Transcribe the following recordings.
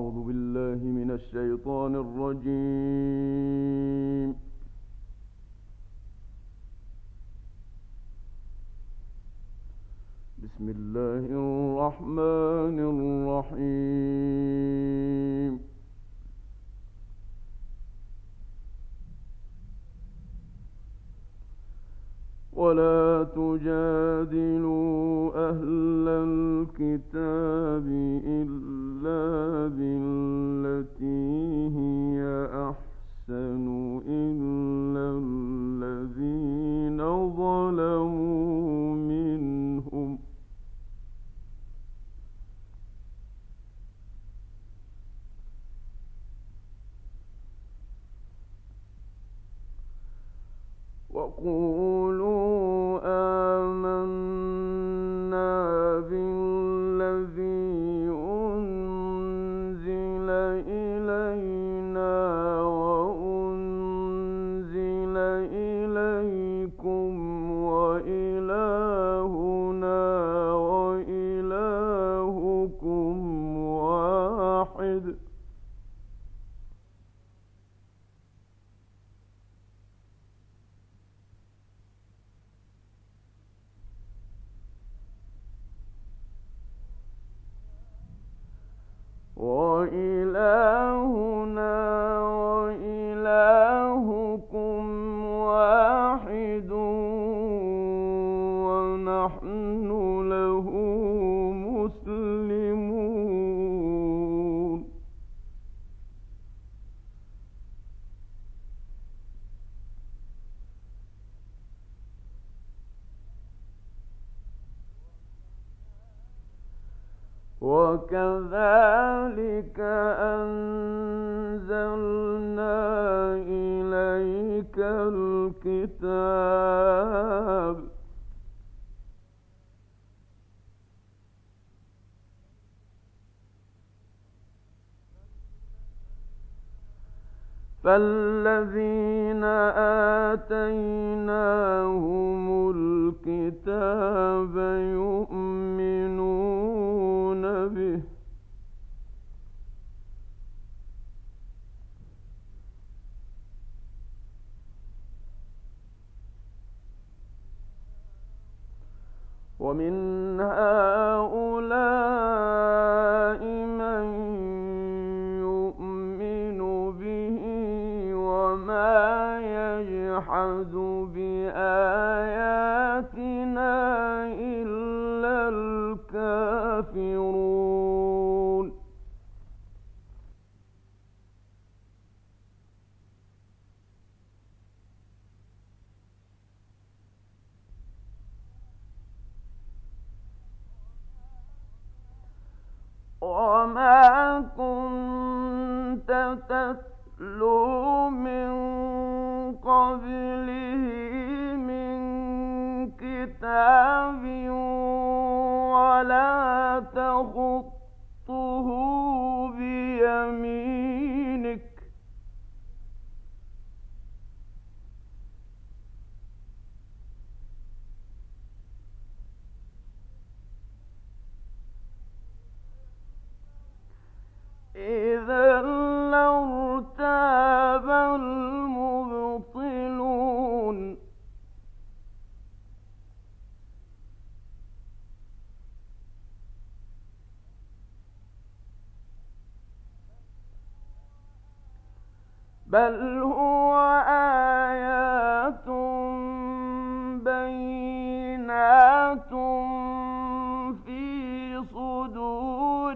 أعوذ بالله من الشيطان الرجيم. بسم الله الرحمن الرحيم. ولا تجادلوا أهل الكتاب إلا بالتي هي أحسن إلا الذين ظلموا منهم وقولوا آمنا بالذي أنزل إلينا وأنزل إليكم وإلهنا وإلهكم واحد ونحن له مسلمون. وكذلك أنزلنا إليك الكتاب فالذين آتيناهم الكتاب يؤمنون به ومن هؤلاء من يؤمن به وما يجحد بآياتنا إلا الكافرون. وما كنت تتلو من قبله من كتاب ولا تخطه بيمينك إذا لارتاب المبطلون. بل هو آيات بينات في صدور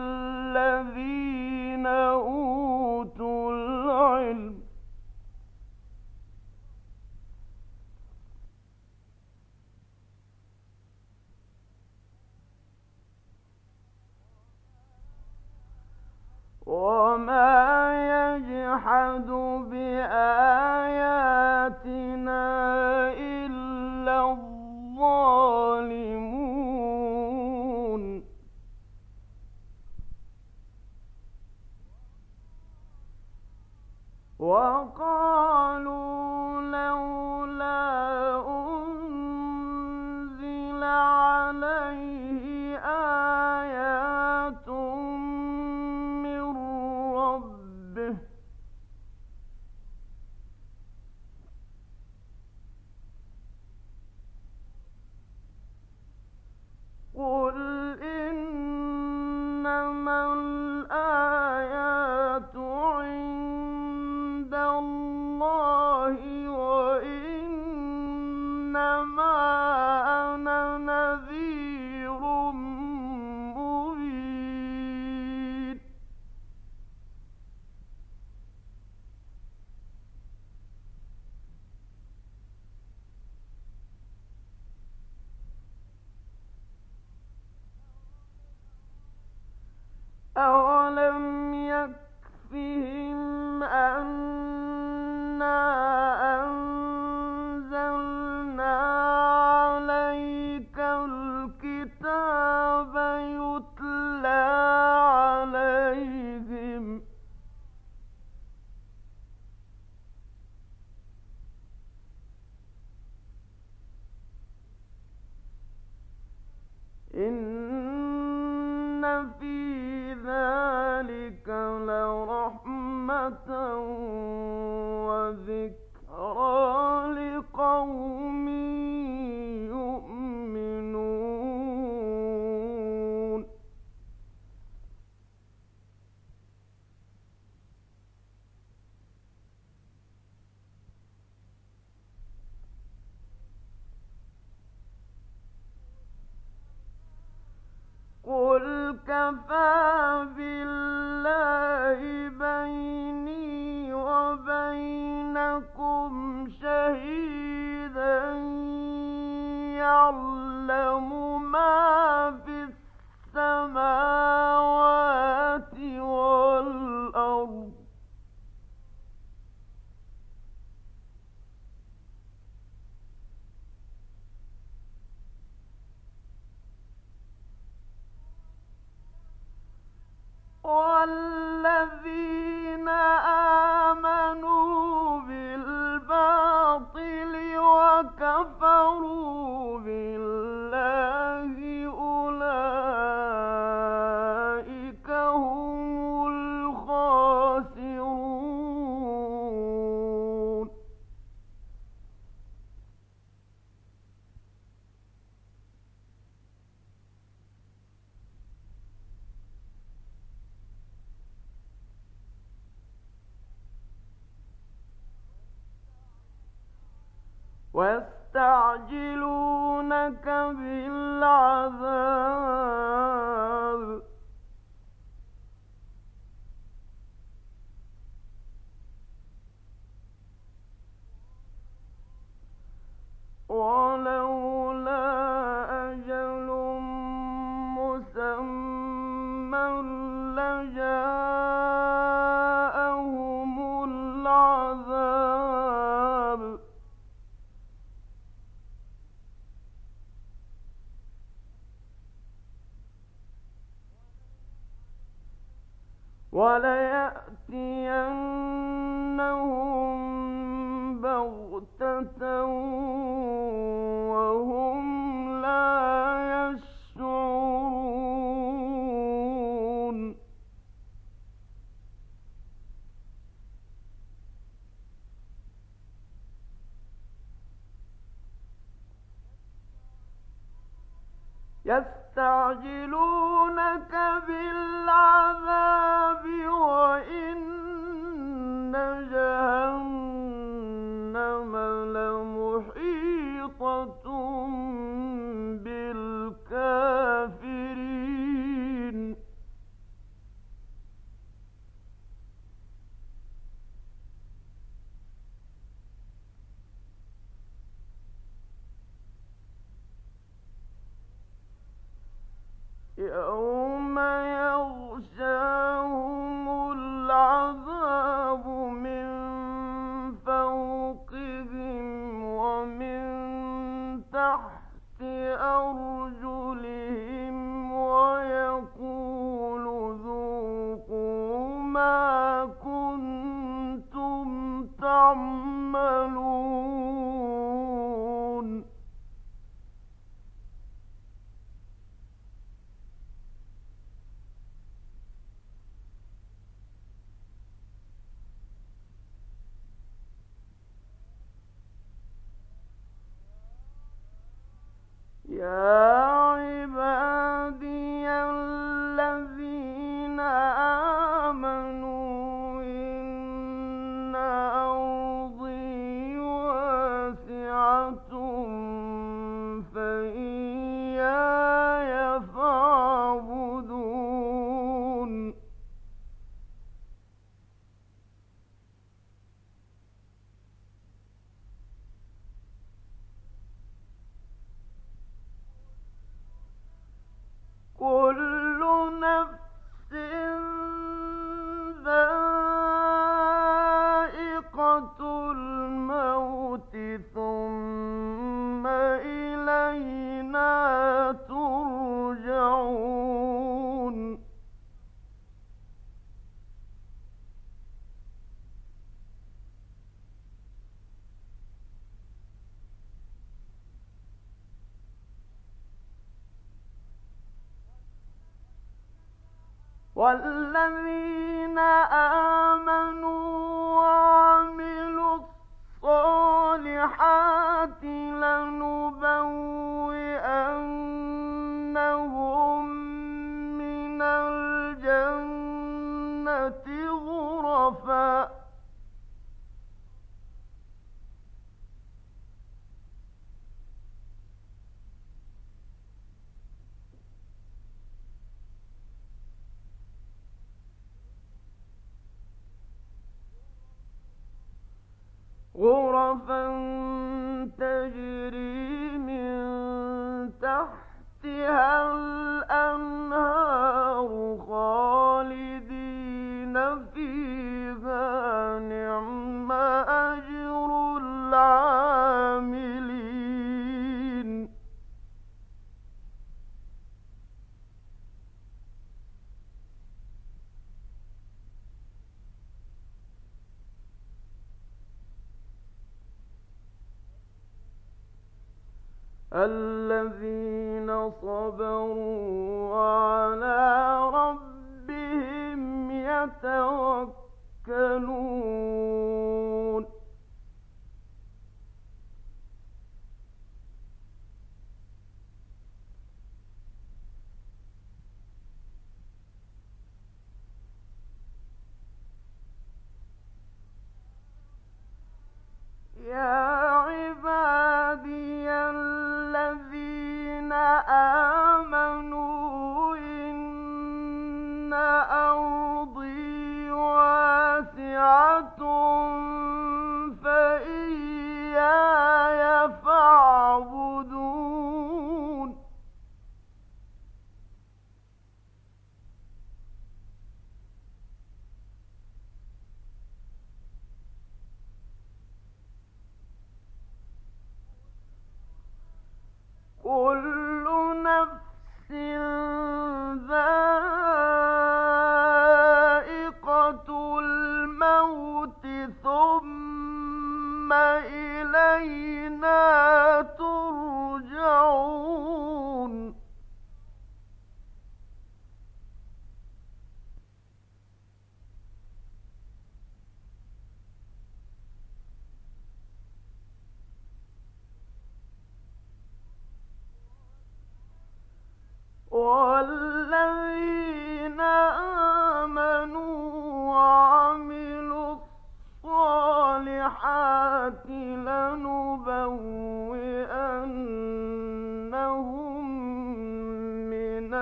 الذين أوتوا العلم. وما يجحد بآياتنا إلا الظالمون. الظالمون. في ذلك لرحمة وذكرى لقوم يؤمنون. قل كفى بالله بيني وبينكم شهيدا يعلم ما في السماوات والأرض والذين آمنوا بالباطل وكفروا بالله أولئك هم الخاسرون. ويستعجلونك بالعذاب ولولا أجل مسمى لجاءهم العذاب وليأتينهم بغتة وهم لا يشعرون. يستعجلونك بالعذاب وإن جهنم لمحيطة بالكافرين. يوم يغشاهم العذاب من فوقهم ومن تحت أرجلهم ويقول ذوقوا ما كنتم تعملون. والذين آمنوا وعملوا الصالحات لنبوئنهم من الجنة غرفا تجري من تحتها الأنهار خالدين فيها نعم أجر العاملين الذين صبروا وعلى ربهم يتوكلون يا عبادي الذين آمنوا إن أرضي واسعة فإياي فاعبدون كل نفس ذائقة الموت ثم إلينا ترجعون والذين آمنوا وعملوا الصالحات لنبوئنهم من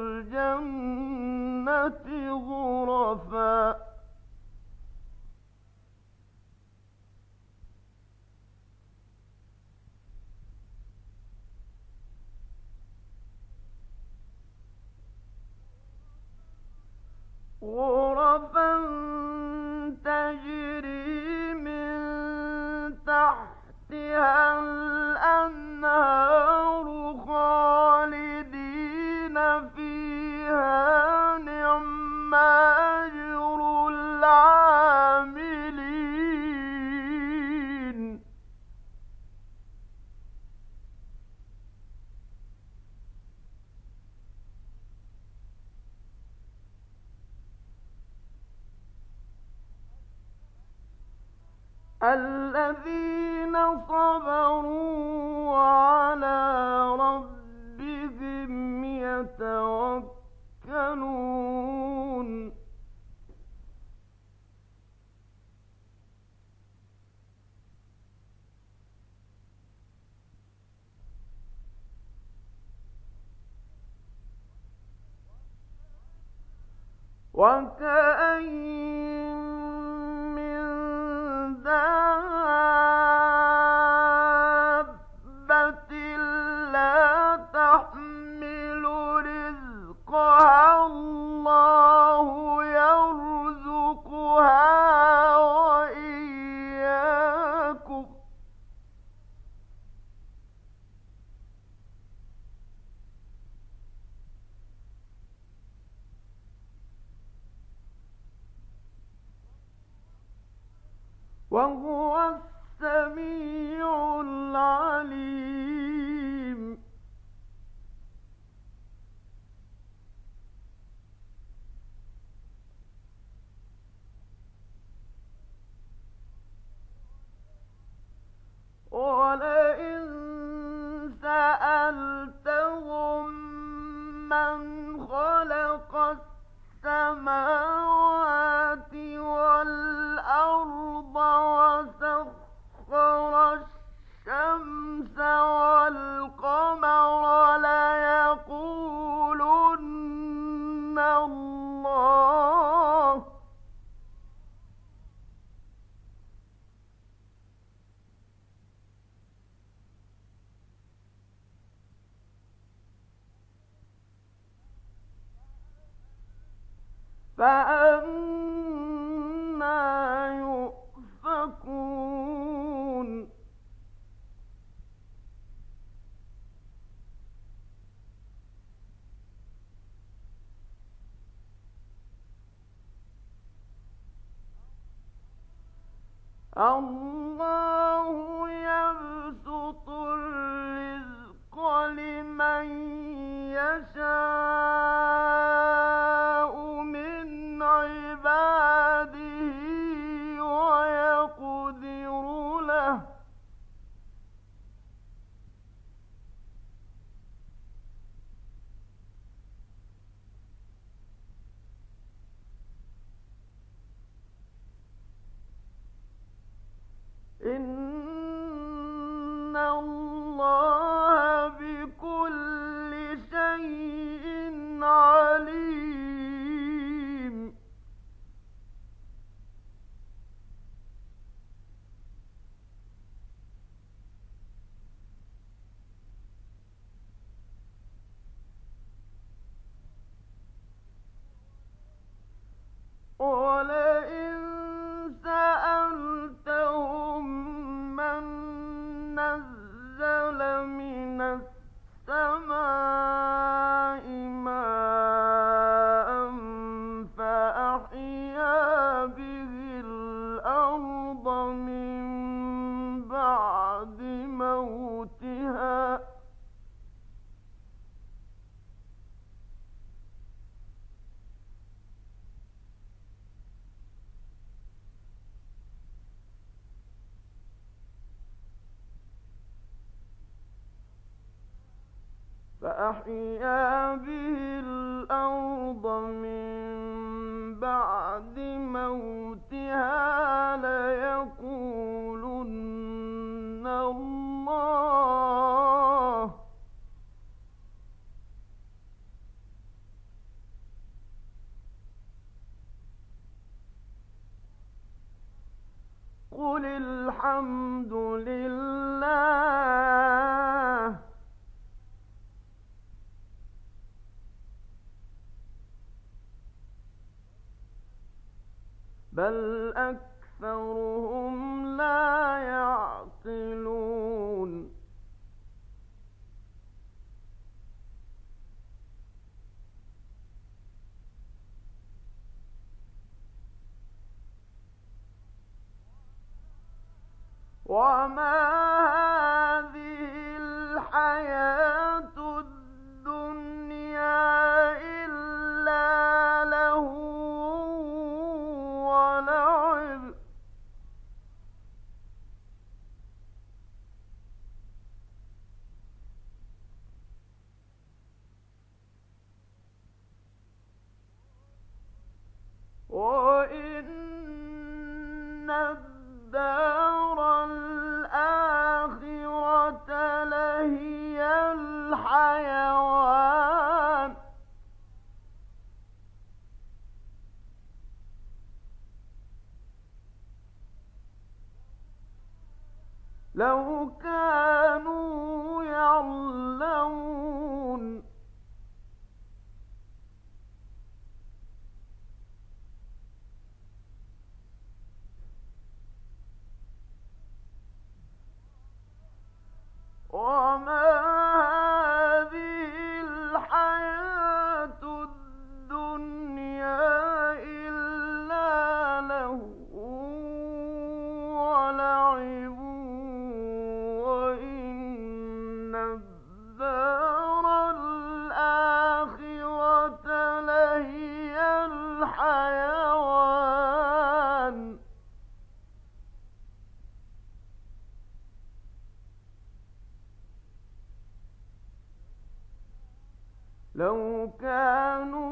الجنة غرفا تجري من تحتها الأنهار خالدين فيها نعم أجر العاملين الذين صبروا وعلى ربهم يتوكلون وكأين من دابة لا تحمل رزقها الله يرزقها وإياكم وهو السميع العليم خلق السماوات والأرض وسخر الشمس والقمر ليقولن الله. فأنى يؤفكون. الله يبسط الرزق لمن يشاء من عباده ويقدر له. إن الله بكل شيء عليم. ولئن سألتهم من نزل من السماء ماء فأحيا به الأرض من بعد موتها ليقولن الله. قل الحمد لله بل أكثرهم لا يعقلون. وما هذه الحياة الدنيا إلا لهو ولعب وإن الدار الآخرة لهي الحيوان لو كانوا يعلمون. وما هذه الحياة الدنيا إلا لهو ولعب وإن الدار الآخرة لهي الحيوان لو كانوا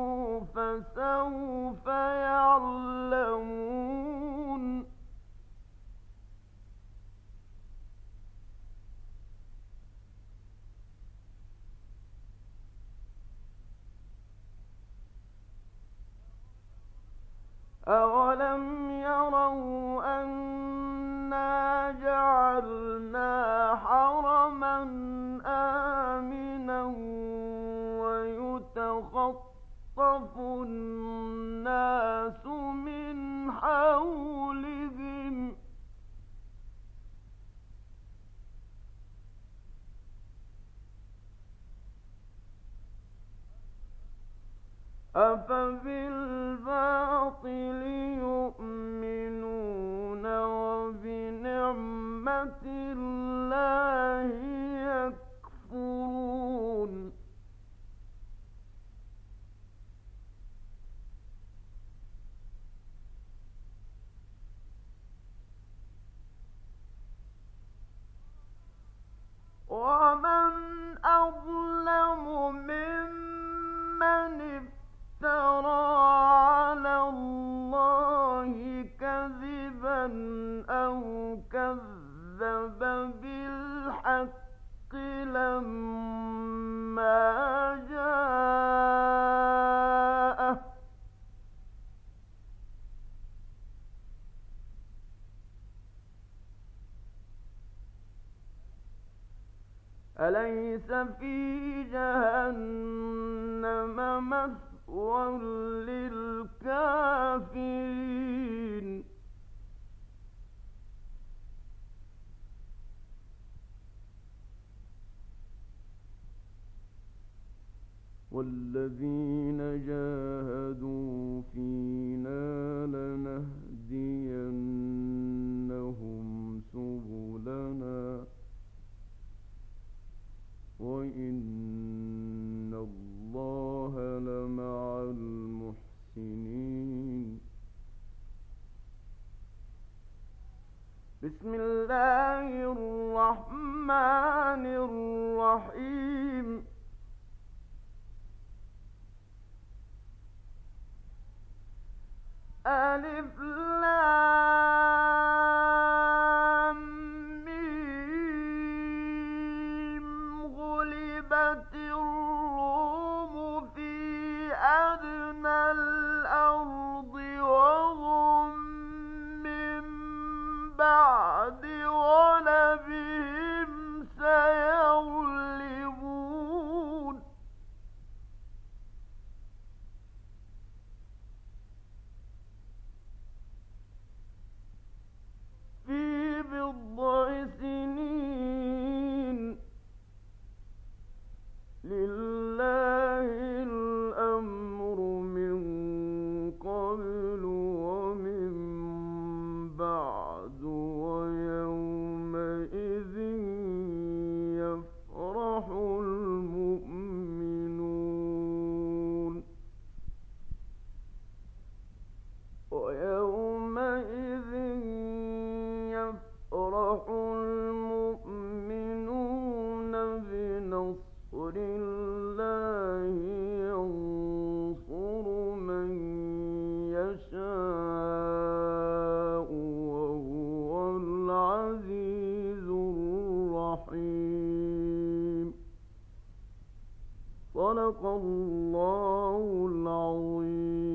فسوف يعلمون أولم يروا أنا جعلنا حرما آمنا ويتخطف الناس من حولهم أفبالباطل يؤمنون وبنعمة الله يكفرون ومن أظلم ممن افترى على الله كذبا أو كذب بالحق لما جاءه أليس في جهنم مثوى للكافرين والذين جاهدوا فينا لنهدينهم سبلنا وإن الله لمع المحسنين بسم الله الرحمن الرحيم ألف لام ميم غلبت الروم في أدنى الأرض وهم من بعد غلبهم سيغلبون في بضع سنين لله الأمر من قبل ومن بعد ويومئذ يفرح المؤمنون ويومئذ يفرح المؤمنون بنصر الله ينصر من يشاء وهو العزيز الرحيم صدق الله العظيم.